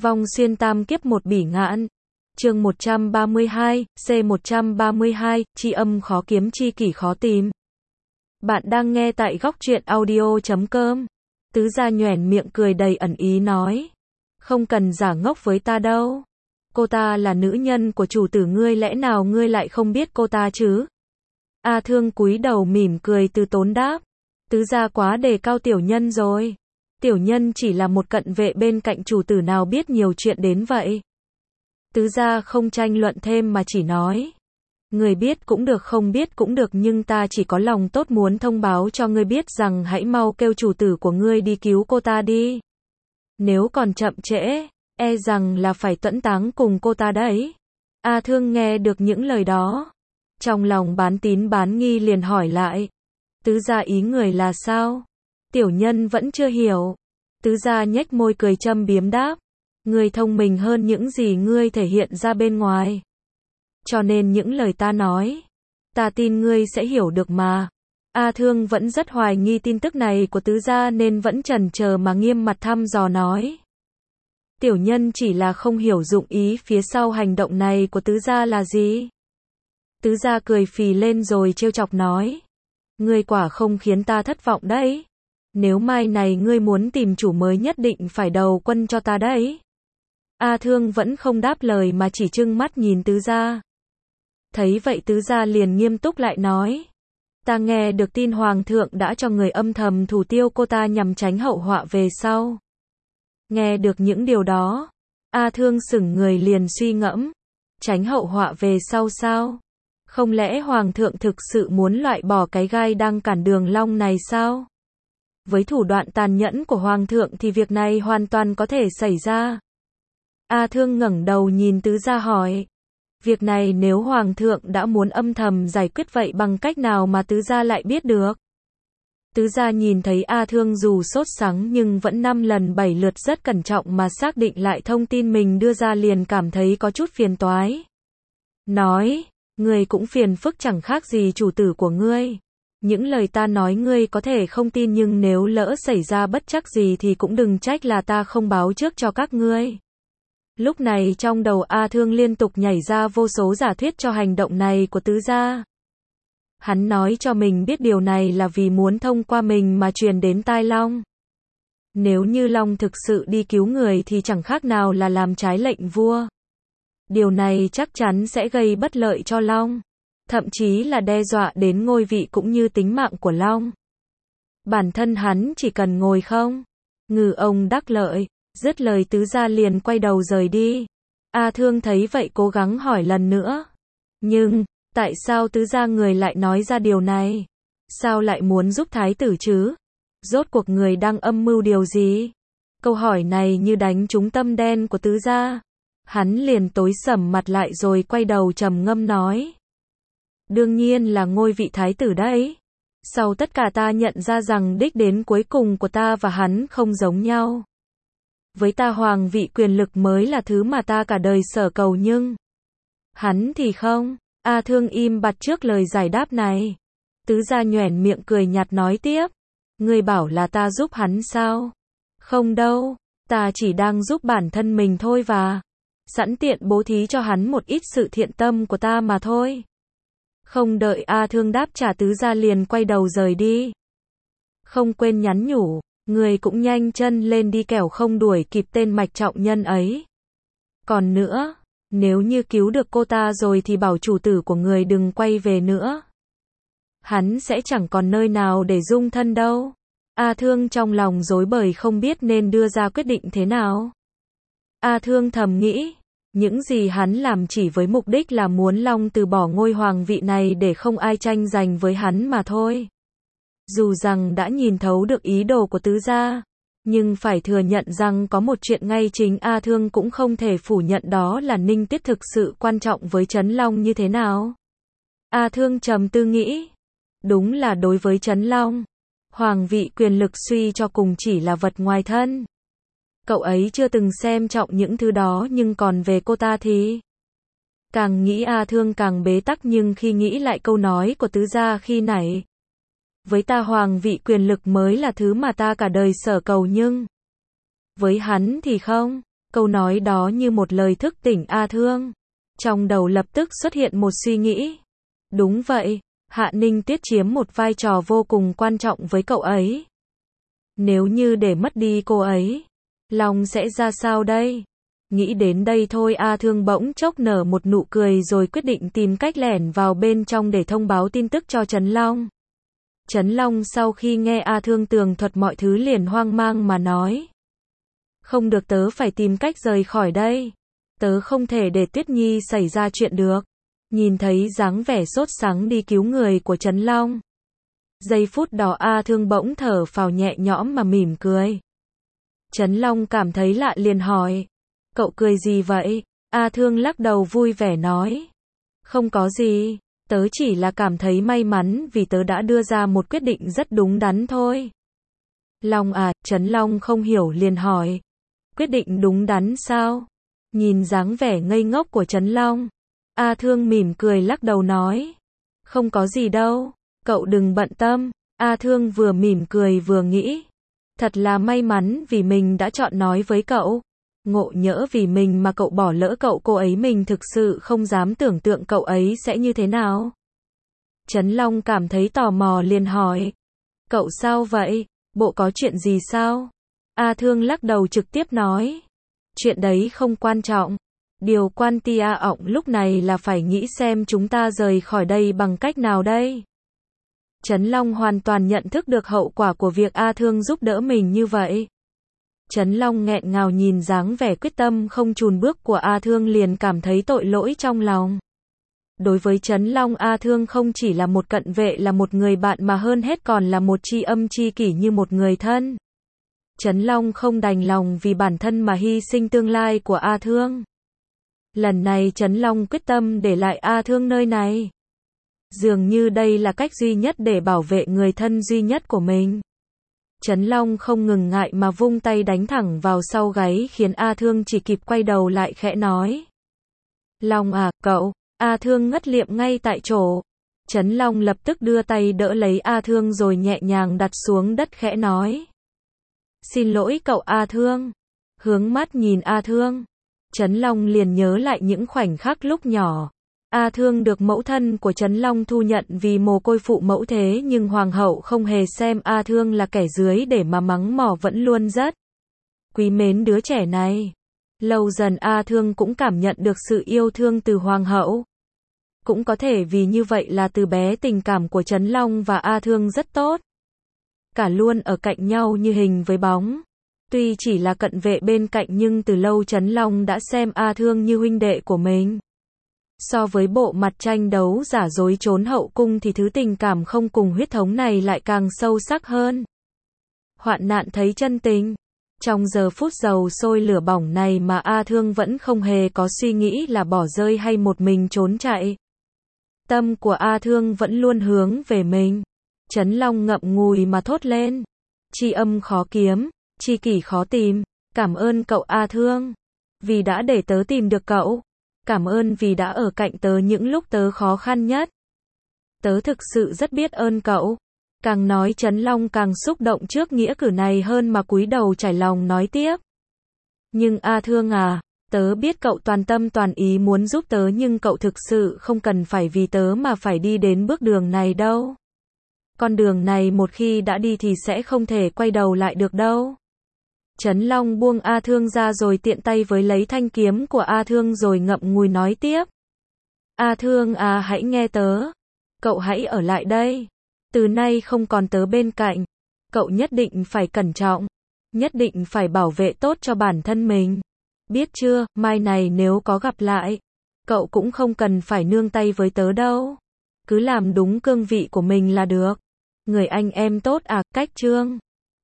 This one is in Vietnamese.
Vong xuyên tam kiếp một bỉ ngạn. Chương 132, C132, chi âm khó kiếm chi kỷ khó tìm. Bạn đang nghe tại góc truyện audio.com. Tứ gia nhoẻn miệng cười đầy ẩn ý nói. Không cần giả ngốc với ta đâu. Cô ta là nữ nhân của chủ tử ngươi, lẽ nào ngươi lại không biết cô ta chứ? A Thương cúi đầu mỉm cười từ tốn đáp. Tứ gia quá đề cao tiểu nhân rồi. Tiểu nhân chỉ là một cận vệ bên cạnh chủ tử, nào biết nhiều chuyện đến vậy. Tứ gia không tranh luận thêm mà chỉ nói. Người biết cũng được, không biết cũng được, nhưng ta chỉ có lòng tốt muốn thông báo cho ngươi biết rằng hãy mau kêu chủ tử của ngươi đi cứu cô ta đi. Nếu còn chậm trễ, e rằng là phải tuẫn táng cùng cô ta đấy. A Thương nghe được những lời đó, trong lòng bán tín bán nghi liền hỏi lại. Tứ gia ý người là sao? Tiểu nhân vẫn chưa hiểu. Tứ gia nhếch môi cười châm biếm đáp. Ngươi thông minh hơn những gì ngươi thể hiện ra bên ngoài. Cho nên những lời ta nói, ta tin ngươi sẽ hiểu được mà. A Thương vẫn rất hoài nghi tin tức này của tứ gia nên vẫn chần chờ mà nghiêm mặt thăm dò nói. Tiểu nhân chỉ là không hiểu dụng ý phía sau hành động này của tứ gia là gì. Tứ gia cười phì lên rồi trêu chọc nói. Ngươi quả không khiến ta thất vọng đấy. Nếu mai này ngươi muốn tìm chủ mới nhất định phải đầu quân cho ta đấy. A Thương vẫn không đáp lời mà chỉ trừng mắt nhìn tứ gia. Thấy vậy tứ gia liền nghiêm túc lại nói. Ta nghe được tin hoàng thượng đã cho người âm thầm thủ tiêu cô ta nhằm tránh hậu họa về sau. Nghe được những điều đó, A Thương sững người liền suy ngẫm. Tránh hậu họa về sau sao? Không lẽ hoàng thượng thực sự muốn loại bỏ cái gai đang cản đường Long này sao? Với thủ đoạn tàn nhẫn của hoàng thượng thì việc này hoàn toàn có thể xảy ra. A Thương ngẩng đầu nhìn tứ gia hỏi. Việc này nếu hoàng thượng đã muốn âm thầm giải quyết vậy bằng cách nào mà tứ gia lại biết được? Tứ gia nhìn thấy A Thương dù sốt sắng nhưng vẫn 5 lần 7 lượt rất cẩn trọng mà xác định lại thông tin mình đưa ra, liền cảm thấy có chút phiền toái. Nói, ngươi cũng phiền phức chẳng khác gì chủ tử của ngươi. Những lời ta nói ngươi có thể không tin, nhưng nếu lỡ xảy ra bất trắc gì thì cũng đừng trách là ta không báo trước cho các ngươi. Lúc này trong đầu A Thương liên tục nhảy ra vô số giả thuyết cho hành động này của tứ gia. Hắn nói cho mình biết điều này là vì muốn thông qua mình mà truyền đến tai Long. Nếu như Long thực sự đi cứu người thì chẳng khác nào là làm trái lệnh vua. Điều này chắc chắn sẽ gây bất lợi cho Long, thậm chí là đe dọa đến ngôi vị cũng như tính mạng của Long. Bản thân hắn chỉ cần ngồi không ngư ông đắc lợi. Dứt lời tứ gia liền quay đầu rời đi. A Thương thấy vậy cố gắng hỏi lần nữa. Nhưng, tại sao tứ gia người lại nói ra điều này? Sao lại muốn giúp thái tử chứ? Rốt cuộc người đang âm mưu điều gì? Câu hỏi này như đánh trúng tâm đen của tứ gia. Hắn liền tối sầm mặt lại rồi quay đầu trầm ngâm nói. Đương nhiên là ngôi vị thái tử đấy. Sau tất cả ta nhận ra rằng đích đến cuối cùng của ta và hắn không giống nhau. Với ta hoàng vị quyền lực mới là thứ mà ta cả đời sở cầu, nhưng hắn thì không. A Thương im bặt trước lời giải đáp này. Tứ gia nhoẻn miệng cười nhạt nói tiếp. Ngươi bảo là ta giúp hắn sao? Không đâu, ta chỉ đang giúp bản thân mình thôi và sẵn tiện bố thí cho hắn một ít sự thiện tâm của ta mà thôi. Không đợi A Thương đáp trả, tứ gia liền quay đầu rời đi. Không quên nhắn nhủ. Người cũng nhanh chân lên đi kẻo không đuổi kịp tên Mạch trọng nhân ấy. Còn nữa, nếu như cứu được cô ta rồi thì bảo chủ tử của người đừng quay về nữa. Hắn sẽ chẳng còn nơi nào để dung thân đâu. A Thương trong lòng rối bời không biết nên đưa ra quyết định thế nào. A Thương thầm nghĩ, những gì hắn làm chỉ với mục đích là muốn Long từ bỏ ngôi hoàng vị này để không ai tranh giành với hắn mà thôi. Dù rằng đã nhìn thấu được ý đồ của tứ gia, nhưng phải thừa nhận rằng có một chuyện ngay chính A Thương cũng không thể phủ nhận, đó là Ninh Tiết thực sự quan trọng với Trấn Long như thế nào. A Thương trầm tư nghĩ, đúng là đối với Trấn Long, hoàng vị quyền lực suy cho cùng chỉ là vật ngoài thân. Cậu ấy chưa từng xem trọng những thứ đó, nhưng còn về cô ta thì... Càng nghĩ A Thương càng bế tắc, nhưng khi nghĩ lại câu nói của tứ gia khi nãy. Với ta hoàng vị quyền lực mới là thứ mà ta cả đời sở cầu, nhưng với hắn thì không. Câu nói đó như một lời thức tỉnh A Thương. Trong đầu lập tức xuất hiện một suy nghĩ. Đúng vậy, Hạ Ninh Tuyết chiếm một vai trò vô cùng quan trọng với cậu ấy. Nếu như để mất đi cô ấy, lòng sẽ ra sao đây? Nghĩ đến đây thôi A Thương bỗng chốc nở một nụ cười rồi quyết định tìm cách lẻn vào bên trong để thông báo tin tức cho Trấn Long. Trấn Long sau khi nghe A Thương tường thuật mọi thứ liền hoang mang mà nói. Không được, tớ phải tìm cách rời khỏi đây. Tớ không thể để Tuyết Nhi xảy ra chuyện được. Nhìn thấy dáng vẻ sốt sắng đi cứu người của Trấn Long. Giây phút đó A Thương bỗng thở phào nhẹ nhõm mà mỉm cười. Trấn Long cảm thấy lạ liền hỏi. Cậu cười gì vậy? A Thương lắc đầu vui vẻ nói. Không có gì, tớ chỉ là cảm thấy may mắn vì tớ đã đưa ra một quyết định rất đúng đắn thôi. Long à, Trấn Long không hiểu liền hỏi. Quyết định đúng đắn sao? Nhìn dáng vẻ ngây ngốc của Trấn Long, A Thương mỉm cười lắc đầu nói. Không có gì đâu, cậu đừng bận tâm. A Thương vừa mỉm cười vừa nghĩ. Thật là may mắn vì mình đã chọn nói với cậu. Ngộ nhỡ vì mình mà cậu bỏ lỡ cô ấy, mình thực sự không dám tưởng tượng cậu ấy sẽ như thế nào. Trấn Long cảm thấy tò mò liền hỏi. Cậu sao vậy? Bộ có chuyện gì sao? A Thương lắc đầu trực tiếp nói. Chuyện đấy không quan trọng. Điều quan tia ọng lúc này là phải nghĩ xem chúng ta rời khỏi đây bằng cách nào đây. Trấn Long hoàn toàn nhận thức được hậu quả của việc A Thương giúp đỡ mình như vậy. Trấn Long nghẹn ngào nhìn dáng vẻ quyết tâm không chùn bước của A Thương liền cảm thấy tội lỗi trong lòng. Đối với Trấn Long, A Thương không chỉ là một cận vệ, là một người bạn mà hơn hết còn là một tri âm tri kỷ như một người thân. Trấn Long không đành lòng vì bản thân mà hy sinh tương lai của A Thương. Lần này Trấn Long quyết tâm để lại A Thương nơi này. Dường như đây là cách duy nhất để bảo vệ người thân duy nhất của mình. Trấn Long không ngừng ngại mà vung tay đánh thẳng vào sau gáy khiến A Thương chỉ kịp quay đầu lại khẽ nói. Long à, cậu. A Thương ngất liệm ngay tại chỗ. Trấn Long lập tức đưa tay đỡ lấy A Thương rồi nhẹ nhàng đặt xuống đất khẽ nói. Xin lỗi cậu A Thương. Hướng mắt nhìn A Thương, Trấn Long liền nhớ lại những khoảnh khắc lúc nhỏ. A Thương được mẫu thân của Trấn Long thu nhận vì mồ côi phụ mẫu, thế nhưng hoàng hậu không hề xem A Thương là kẻ dưới để mà mắng mỏ, vẫn luôn rất quý mến đứa trẻ này. Lâu dần A Thương cũng cảm nhận được sự yêu thương từ hoàng hậu. Cũng có thể vì như vậy là từ bé tình cảm của Trấn Long và A Thương rất tốt. Cả luôn ở cạnh nhau như hình với bóng. Tuy chỉ là cận vệ bên cạnh nhưng từ lâu Trấn Long đã xem A Thương như huynh đệ của mình. So với bộ mặt tranh đấu giả dối trốn hậu cung thì thứ tình cảm không cùng huyết thống này lại càng sâu sắc hơn. Hoạn nạn thấy chân tình. Trong giờ phút dầu sôi lửa bỏng này mà A Thương vẫn không hề có suy nghĩ là bỏ rơi hay một mình trốn chạy. Tâm của A Thương vẫn luôn hướng về mình. Trấn Long ngậm ngùi mà thốt lên. Tri âm khó kiếm, tri kỷ khó tìm. Cảm ơn cậu A Thương. Vì đã để tớ tìm được cậu. Cảm ơn vì đã ở cạnh tớ những lúc tớ khó khăn nhất. Tớ thực sự rất biết ơn cậu. Càng nói Trấn Long càng xúc động trước nghĩa cử này hơn mà cúi đầu trải lòng nói tiếp. Nhưng A Thương à, tớ biết cậu toàn tâm toàn ý muốn giúp tớ nhưng cậu thực sự không cần phải vì tớ mà phải đi đến bước đường này đâu. Con đường này một khi đã đi thì sẽ không thể quay đầu lại được đâu. Trấn Long buông A Thương ra rồi tiện tay với lấy thanh kiếm của A Thương rồi ngậm ngùi nói tiếp. A Thương à, hãy nghe tớ. Cậu hãy ở lại đây. Từ nay không còn tớ bên cạnh. Cậu nhất định phải cẩn trọng. Nhất định phải bảo vệ tốt cho bản thân mình. Biết chưa, mai này nếu có gặp lại, cậu cũng không cần phải nương tay với tớ đâu. Cứ làm đúng cương vị của mình là được. Người anh em tốt à, cách chương.